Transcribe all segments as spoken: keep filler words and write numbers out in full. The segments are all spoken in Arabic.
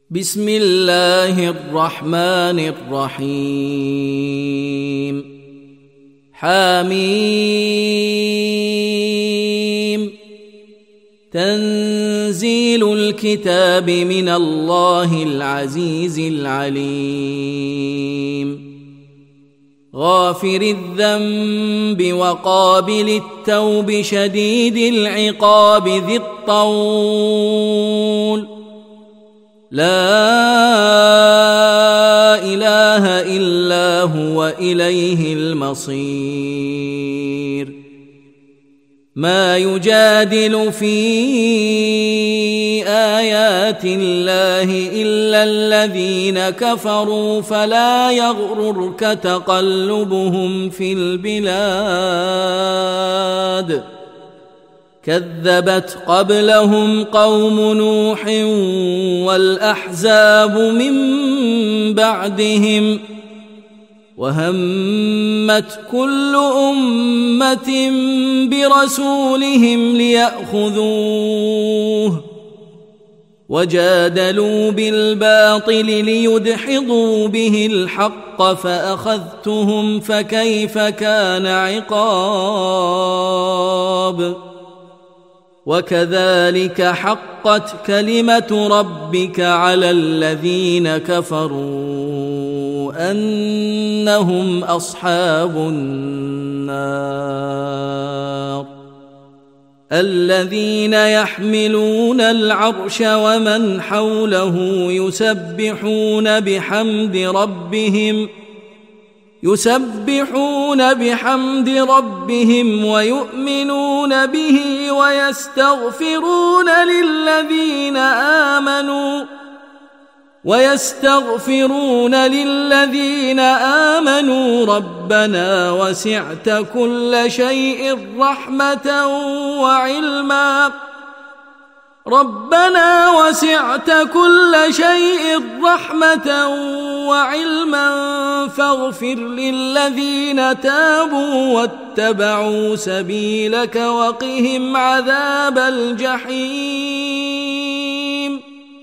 بسم الله الرحمن الرحيم حميم تنزيل الكتاب من الله العزيز العليم غافر الذنب وقابل التوب شديد العقاب ذي الطول لا إله إلا هو إليه المصير ما يجادل في آيات الله إلا الذين كفروا فلا يغررك تقلبهم في البلاد كذبت قبلهم قوم نوح والأحزاب من بعدهم وهمت كل أمة برسولهم ليأخذوه وجادلوا بالباطل ليدحضوا به الحق فأخذتهم فكيف كان عقاب وكذلك حقت كلمة ربك على الذين كفروا أنهم أصحاب النار الذين يحملون العرش ومن حوله يسبحون بحمد ربهم يسبحون بحمد ربهم ويؤمنون به ويستغفرون للذين آمنوا ويستغفرون للذين آمنوا ربنا وسعت كل شيء رحمة وعلما ربنا وسعت كل شيء رحمة وعلما فاغفر للذين تابوا واتبعوا سبيلك وقهم عذاب الجحيم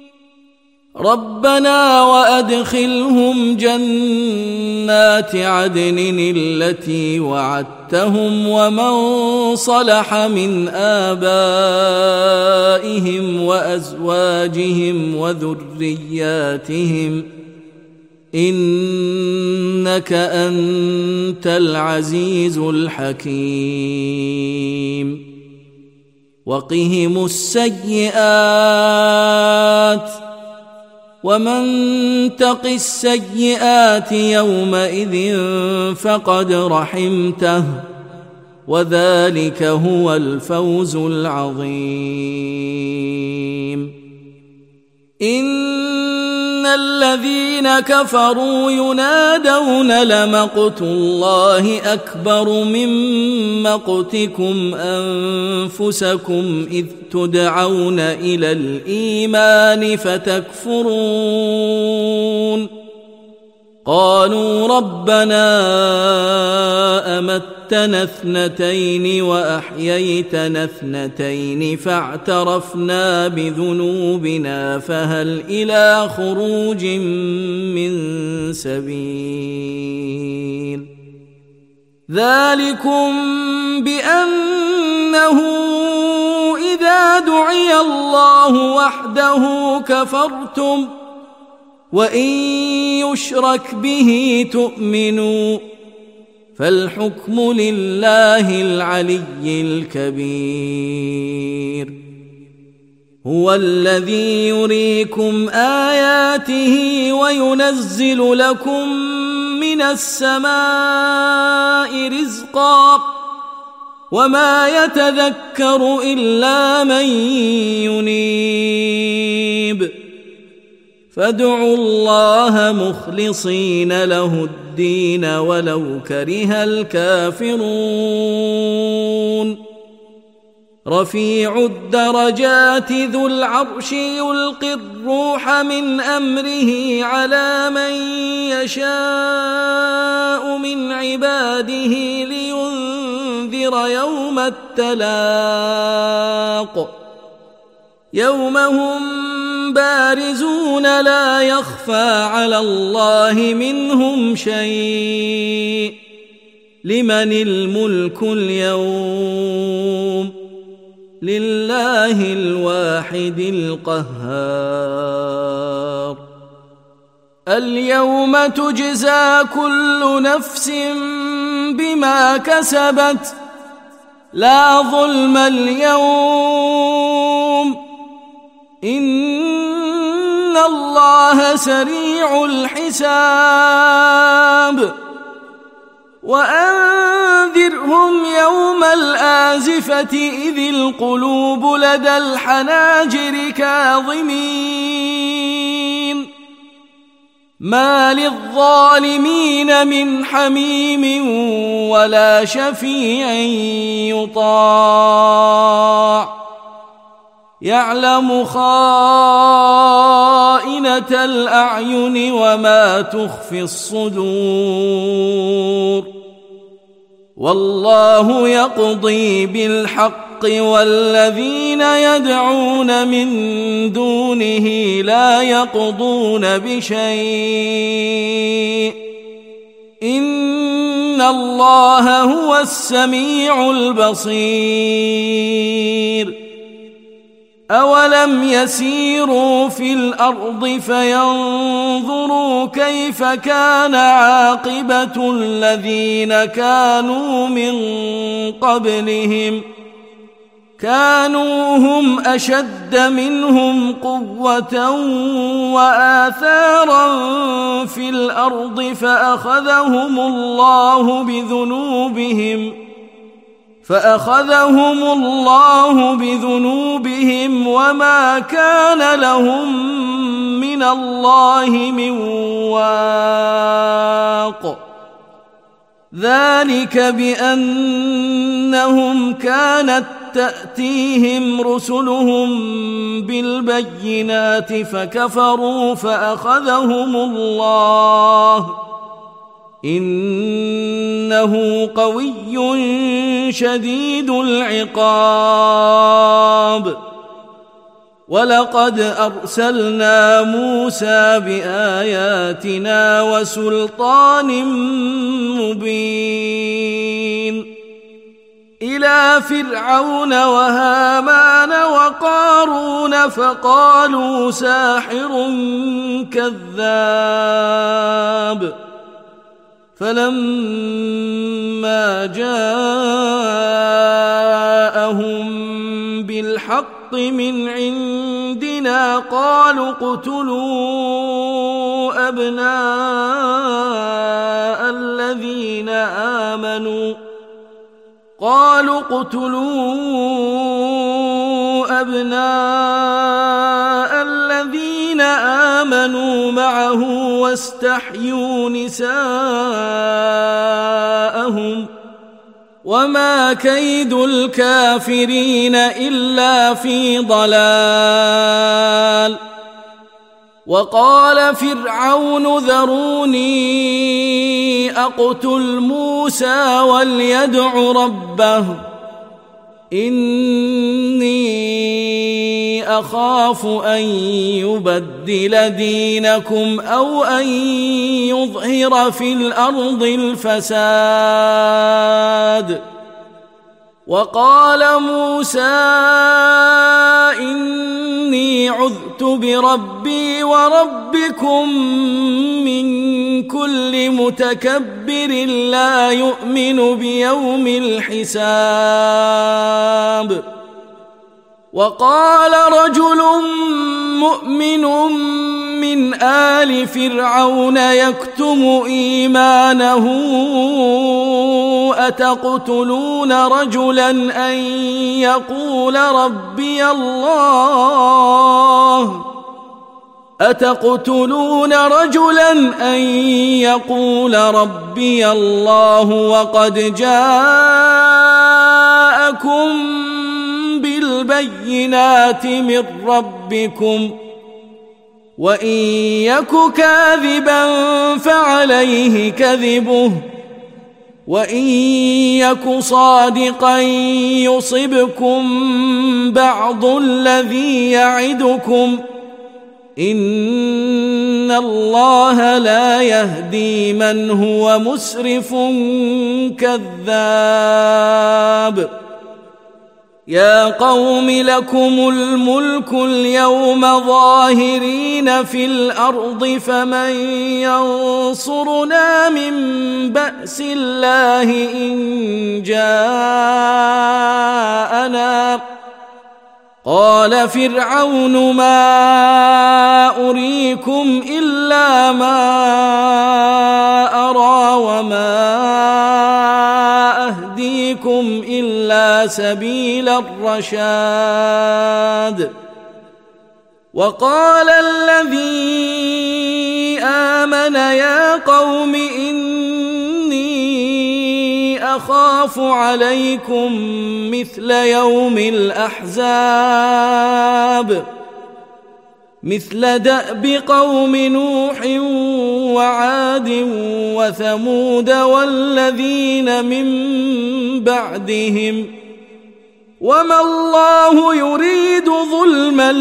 ربنا وأدخلهم جنات عدن التي وعدتهم ومن صلح من آبائهم وأزواجهم وذرياتهم إنك أنت العزيز الحكيم وقهم السيئات ومن تق السيئات يومئذ فقد رحمته وذلك هو الفوز العظيم إن الذين كفروا ينادون لمقت الله أكبر من مقتكم أنفسكم إذ تدعون إلى الإيمان فتكفرون قالوا ربنا أمتنا اثنتين وأحييتنا اثنتين فاعترفنا بذنوبنا فهل إلى خروج من سبيل ذلكم بأنه إذا دعي الله وحده كفرتم وإن يشرك به تؤمنوا فالحكم لله العلي الكبير هو الذي يريكم آياته وينزل لكم من السماء رزقا وما يتذكر إلا من ينيب فادعوا الله مخلصين له الدين ولو كره الكافرون رفيع الدرجات ذو العرش يلقي الروح من أمره على من يشاء من عباده لينذر يوم التلاق يوم هم بارزون لا يخفى على الله منهم شيء لمن الملك اليوم لله الواحد القهار اليوم تجزى كل نفس بما كسبت لا ظلم اليوم إن الله سريع الحساب وأنذرهم يوم الآزفة إذ القلوب لدى الحناجر كاظمين ما للظالمين من حميم ولا شفيع يطاع يعلم خائنة الأعين وما تخفي الصدور والله يقضي بالحق والذين يدعون من دونه لا يقضون بشيء إن الله هو السميع البصير أولم يسيروا في الأرض فينظروا كيف كان عاقبة الذين كانوا من قبلهم كانوا هم أشد منهم قوة وآثارا في الأرض فأخذهم الله بذنوبهم فأخذهم الله بذنوبهم وما كان لهم من الله من واق ذلك بأنهم كانت تأتيهم رسلهم بالبينات فكفروا فأخذهم الله إنه قوي شديد العقاب ولقد أرسلنا موسى بآياتنا وسلطان مبين إلى فرعون وهامان وقارون فقالوا ساحر كذاب فلما جاءهم بالحق من عندنا قالوا اقتلوا أبناء الذين آمنوا قالوا اقتلوا أبناء الذين آمنوا معه واستحيوا نساءهم وما كيد الكافرين إلا في ضلال وقال فرعون ذروني أقتل موسى وليدع ربه إني أخاف أن يبدل دينكم أو أن يظهر في الأرض الفساد وقال موسى إني عذت بربي وربكم من كل متكبر لا يؤمن بيوم الحساب وقال رجل مؤمن من آل فرعون يكتم إيمانه أتقتلون رجلا أن يقول ربي الله أتقتلون رجلا أن يقول ربي الله وقد جاءكم بالبينات من ربكم وإن يك كاذبا فعليه كذبه وإن يك صادقا يصبكم بعض الذي يعدكم إن الله لا يهدي من هو مسرف كذاب يا قوم لكم الملك اليوم ظاهرين في الأرض فمن ينصرنا من بأس الله إن جاءنا قال فرعون ما أريكم إلا ما أرى وما أهديكم إلا سبيل الرشاد وقال الذي آمن يا قوم إني أخاف عليكم مثل يوم الأحزاب مثل دأب قوم نوح وعاد وثمود والذين من بعدهم وما الله يريد ظلما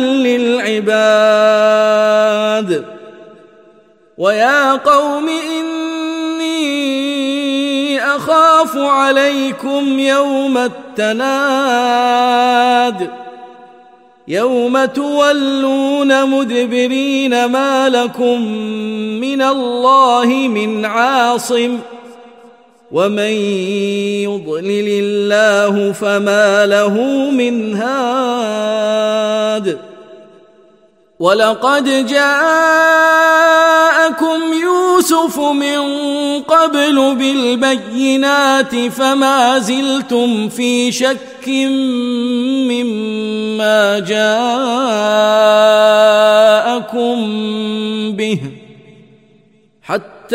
للعباد ويا قوم إني أخاف عليكم يوم التناد يوم تولون مدبرين ما لكم من الله من عاصم ومن يضلل الله فما له من هاد ولقد جاءكم يوسف من قبل بالبينات فما زلتم في شك مما جاءكم به حتى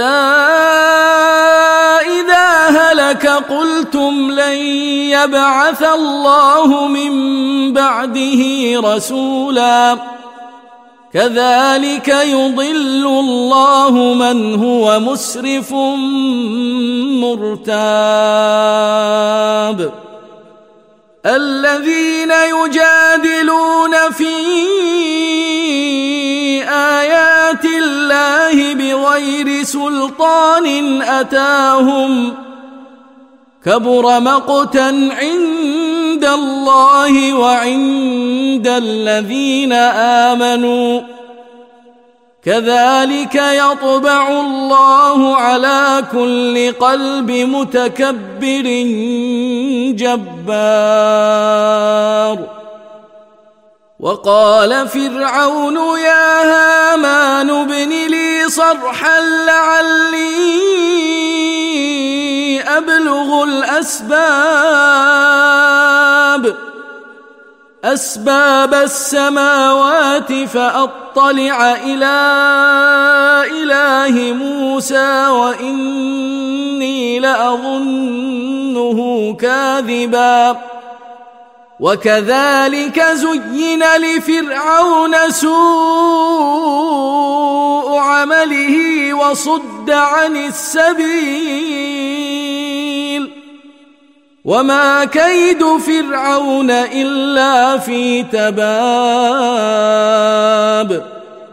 إذا هلك قلتم لن يبعث الله من بعده رسولا كذلك يضل الله من هو مسرف مرتاب الذين يجادلون في آيات الله بغير سلطان أتاهم كبر مقتا عند الله وعند الذين آمنوا كذلك يطبع الله على كل قلب متكبر جبار وقال فرعون يا هامان ابن لي صرحا لعلي أبلغ الأسباب أسباب السماوات فأطلع إلى إله موسى وإني لأظنه كاذبا وكذلك زين لفرعون سوء عمله وصد عن السبيل وما كيد فرعون إلا في تباب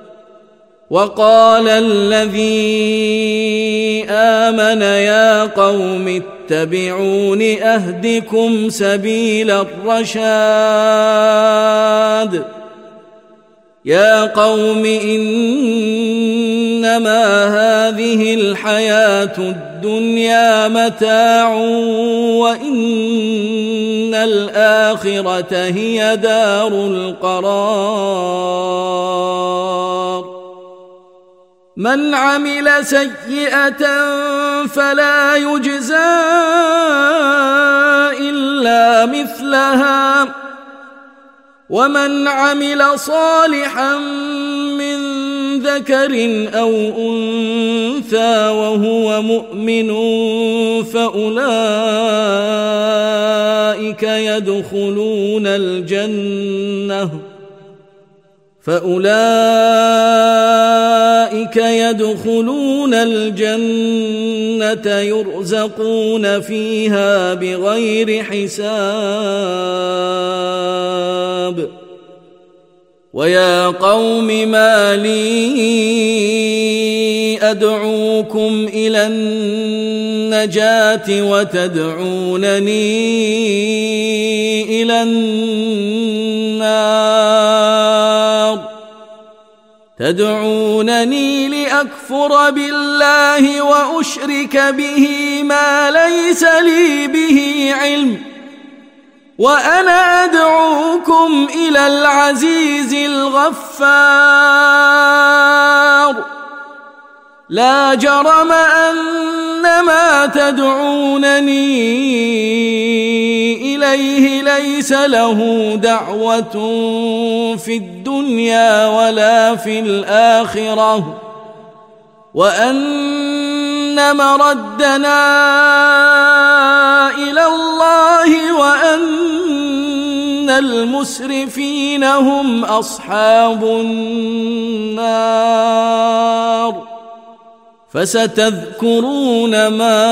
وقال الذي آمن يا قوم اتبعون أهدكم سبيل الرشاد يا قوم إنما هذه الحياة الدنيا متاع وإن الآخرة هي دار القرار من عمل سيئة فلا يجزى إلا مثلها ومن عمل صالحا من ذكر أو أنثى وهو مؤمن فأولئك يدخلون الجنة فأولئك يدخلون الجنة يرزقون فيها بغير حساب ويا قوم ما لي أدعوكم إلى النجاة وتدعونني إلى النار تدعونني لأكفر بالله وأشرك به ما ليس لي به علم وأنا أدعوكم إلى العزيز الغفار لا جرم أن ما تدعونني إليه ليس له دعوة في الدنيا ولا في الآخرة وأن مردنا إلى الله وأن المسرفين هم أصحاب النار فستذكرون ما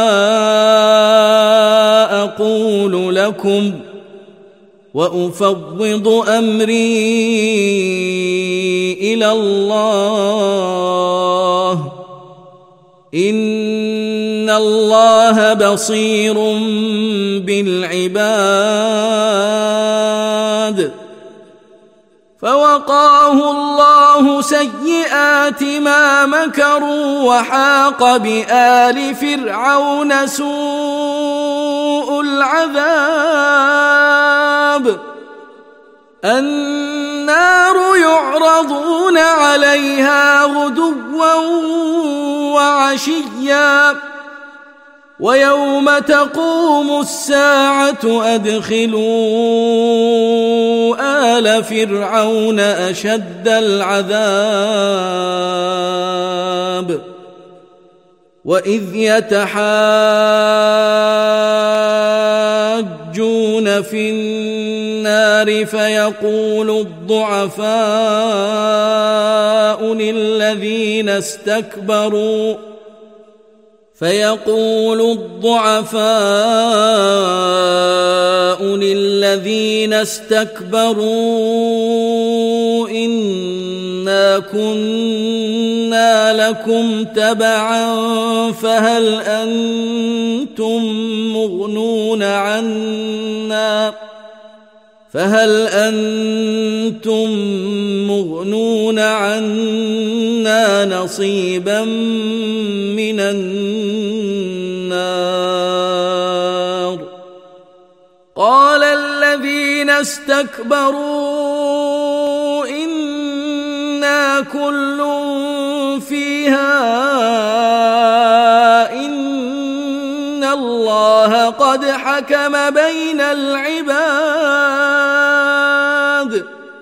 أقول لكم وأفوض أمري إلى الله إن الله بصير بالعباد فوقاه الله سيئات ما مكروا وحاق بآل فرعون سوء العذاب النار يعرضون عليها غدوا وعشيا ويوم تقوم الساعة أدخلوا آل فرعون أشد العذاب وإذ يتحاجون في النار فيقول الضعفاء للذين استكبروا فيقول الضعفاء للذين استكبروا إنا كنا لكم تبعا فهل أنتم مغنون عنا فهل أنتم مغنون عنا نصيبا من النار قال الذين استكبروا إنا كل فيها إن الله قد حكم بين العباد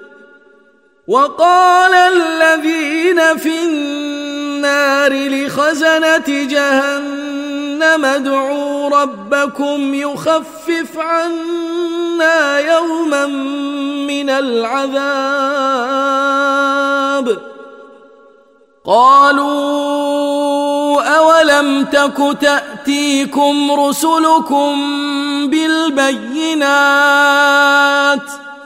وقال الذين في النار لخزنة جهنم ادعوا ربكم يخفف عنا يوما من العذاب قالوا أولم تك تأتيكم رسلكم بالبينات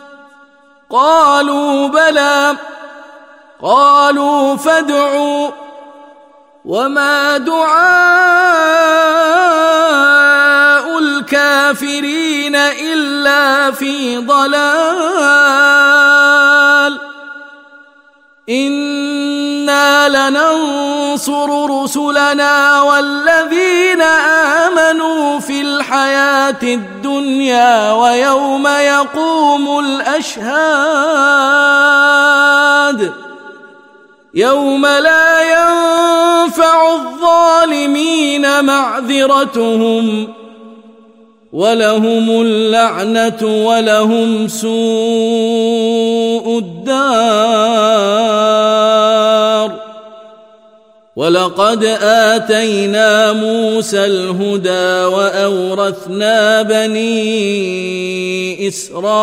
قالوا بلى قالوا فادعوا وما دعاء الكافرين إلا في ضلال إنا لننصر رسلنا والذين آمنوا في الحياة الدنيا ويوم يقوم الأشهاد يوم لا ينفع الظالمين معذرتهم ولهم اللعنة ولهم سوء الدار ولقد آتينا موسى الهدى وأورثنا بني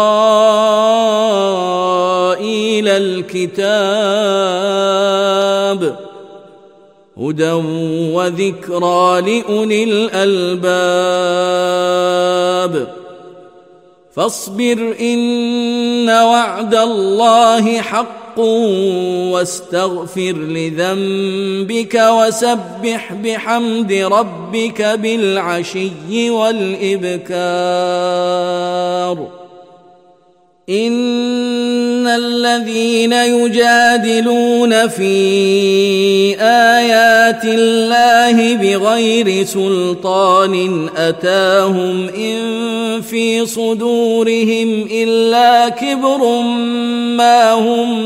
إسرائيل الكتاب هدى وذكرى لأولي الألباب فاصبر إن وعد الله حق واستغفر لذنبك وسبح بحمد ربك بالعشي والإبكار إن الذين يجادلون في آيات الله بغير سلطان أتاهم إن في صدورهم إلا كبر ما هم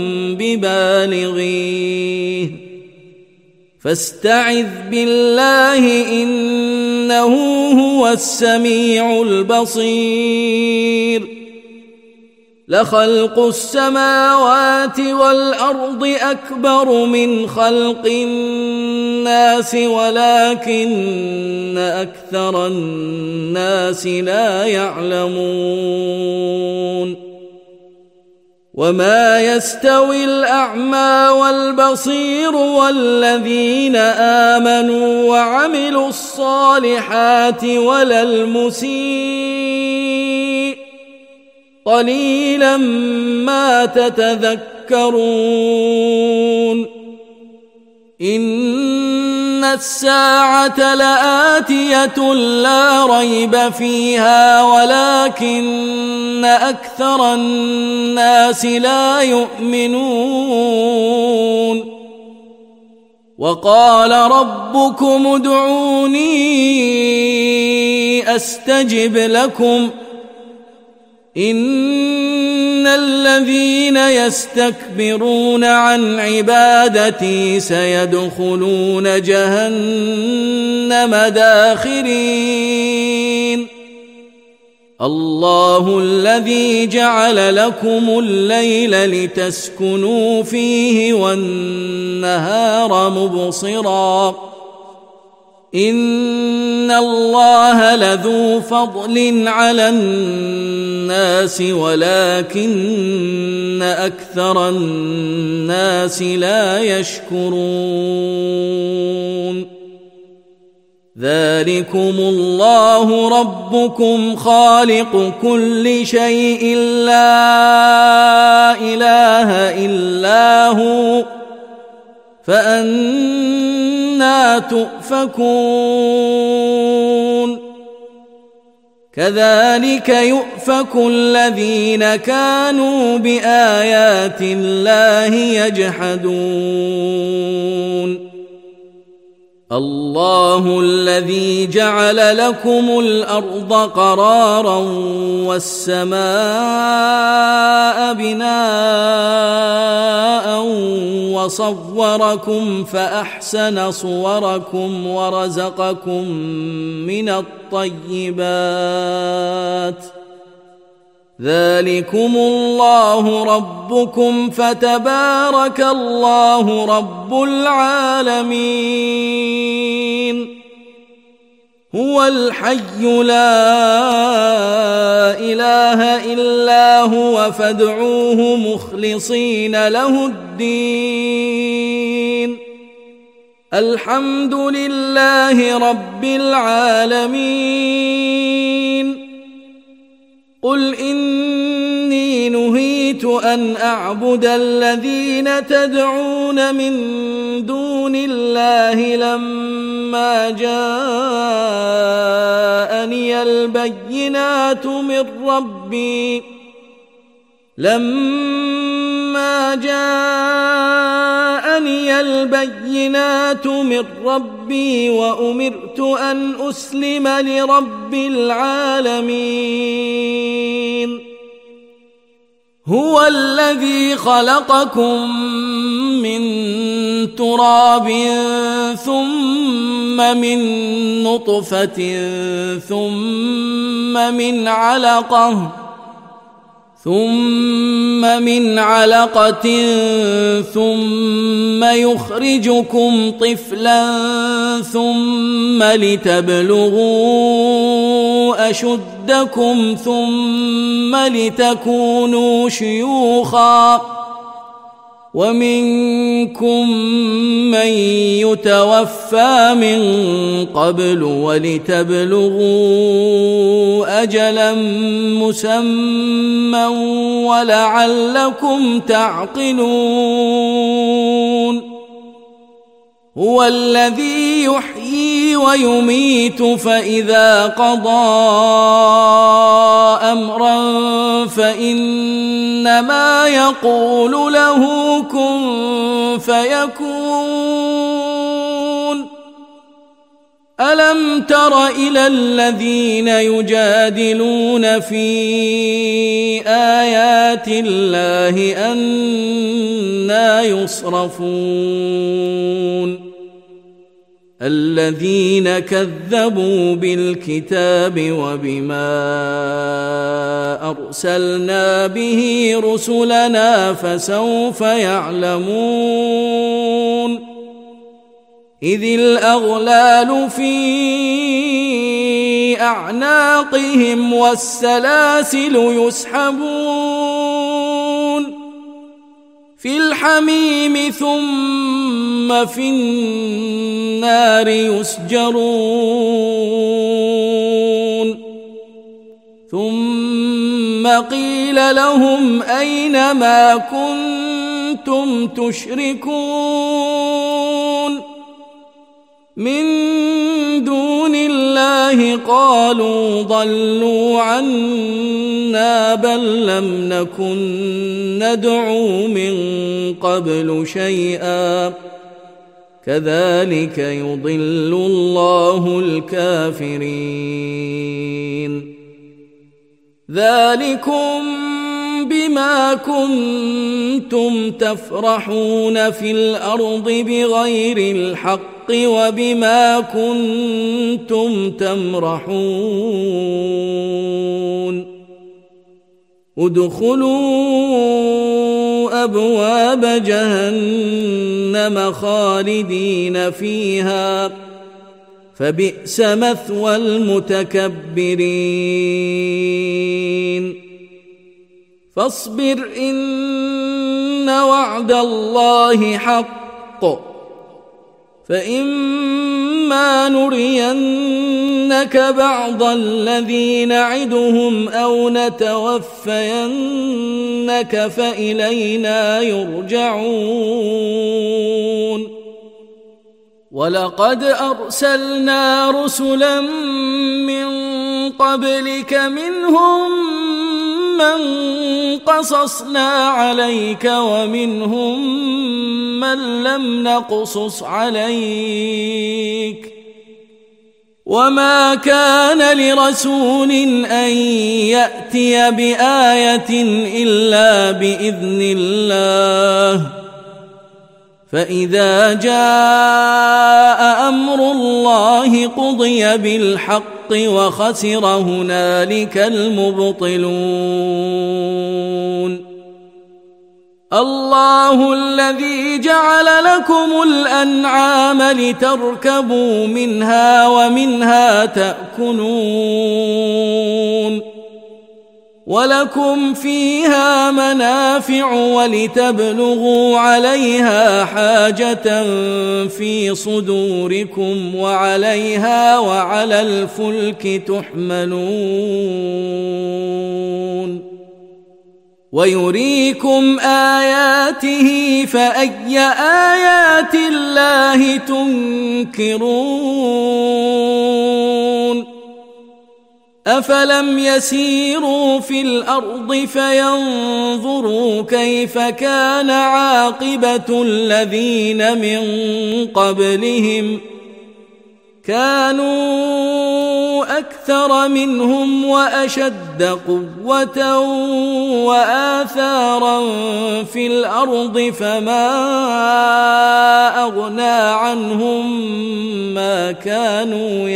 ببالغيه فاستعذ بالله إنه هو السميع البصير لخلق السماوات والأرض أكبر من خلق الناس ولكن أكثر الناس لا يعلمون وما يستوي الأعمى والبصير والذين آمنوا وعملوا الصالحات ولا المسيء قليلا ما تتذكرون إن الساعة لآتية لا ريب فيها ولكن أكثر الناس لا يؤمنون وقال ربكم ادعوني أستجب لكم إن الذين يستكبرون عن عبادتي سيدخلون جهنم داخرين الله الذي جعل لكم الليل لتسكنوا فيه والنهار مبصرا إن الله لذو فضل على الناس ولكن أكثر الناس لا يشكرون ذلكم الله ربكم خالق كل شيء لا إله إلا هو فأنى تؤفكون كذلك يؤفك الذين كانوا بآيات الله يجحدون الله الذي جعل لكم الأرض قرارا والسماء بناء وصوركم فأحسن صوركم ورزقكم من الطيبات ذلكم الله ربكم فتبارك الله رب العالمين هو الحي لا إله إلا هو فادعوه مخلصين له الدين الحمد لله رب العالمين قل إني نهيت أن أعبد الذين تدعون من دون الله لما جاءني البينات من ربي لما جاءني البينات من ربي وأمرت أن أسلم لرب العالمين هو الذي خلقكم من تراب ثم من نطفة ثم من علقة ثم من علقة ثم يخرجكم طفلا ثم لتبلغوا أشدكم ثم لتكونوا شيوخا ومنكم من يتوفى من قبل ولتبلغوا أجلا مسمى ولعلكم تعقلون هو الذي يحيي ويميت فإذا قضى أمرا فإنما يقول له كن فيكون ألم تر إلى الذين يجادلون في آيات الله أنى يصرفون الذين كذبوا بالكتاب وبما أرسلنا به رسلنا فسوف يعلمون إذ الأغلال في أعناقهم والسلاسل يسحبون في الحميم ثم في النار يسجرون ثم قيل لهم أين ما كنتم تشركون من دون الله قالوا ضلوا عنا بل لم نكن ندعو من قبل شيئا كذلك يضل الله الكافرين ذلكم بما كنتم تفرحون في الأرض بغير الحق وبما كنتم تمرحون ادخلوا أبواب جهنم خالدين فيها فبئس مثوى المتكبرين فاصبر إن وعد الله حق فإما نرينك بعض الذي نعدهم أو نتوفينك فإلينا يرجعون ولقد أرسلنا رسلا من قبلك منهم من قصصنا عليك ومنهم من لم نقصص عليك وما كان لرسول أن يأتي بآية إلا بإذن الله فإذا جاء أمر الله قضي بالحق وخسر هنالك المبطلون الله الذي جعل لكم الأنعام لتركبوا منها ومنها تأكلون ولكم فيها منافع ولتبلغوا عليها حاجة في صدوركم وعليها وعلى الفلك تحملون ويريكم آياته فأي آيات الله تنكرون أفلم يسيروا في الأرض فينظروا كيف كان عاقبة الذين من قبلهم كانوا أكثر منهم وأشد قوة وآثارا في الأرض فما أغنى عنهم ما كانوا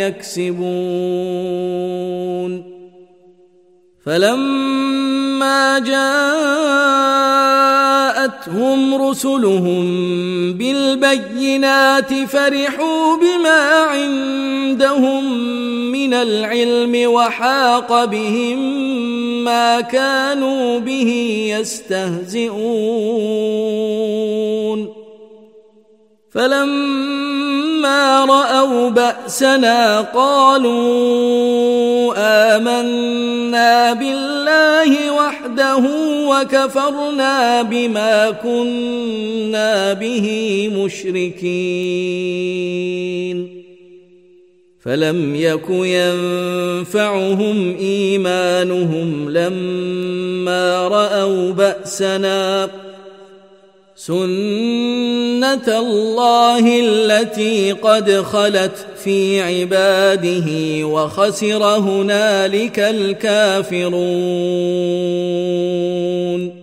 يكسبون فلما جاء جاءتهم رسلهم بالبينات فرحوا بما عندهم من العلم وحاق بهم ما كانوا به يستهزئون فلما رأوا بأسنا قالوا آمنا بالله وحده وكفرنا بما كنا به مشركين فلم يك ينفعهم إيمانهم لما رأوا بأسنا سنة الله التي قد خلت في عباده وخسر هنالك الكافرون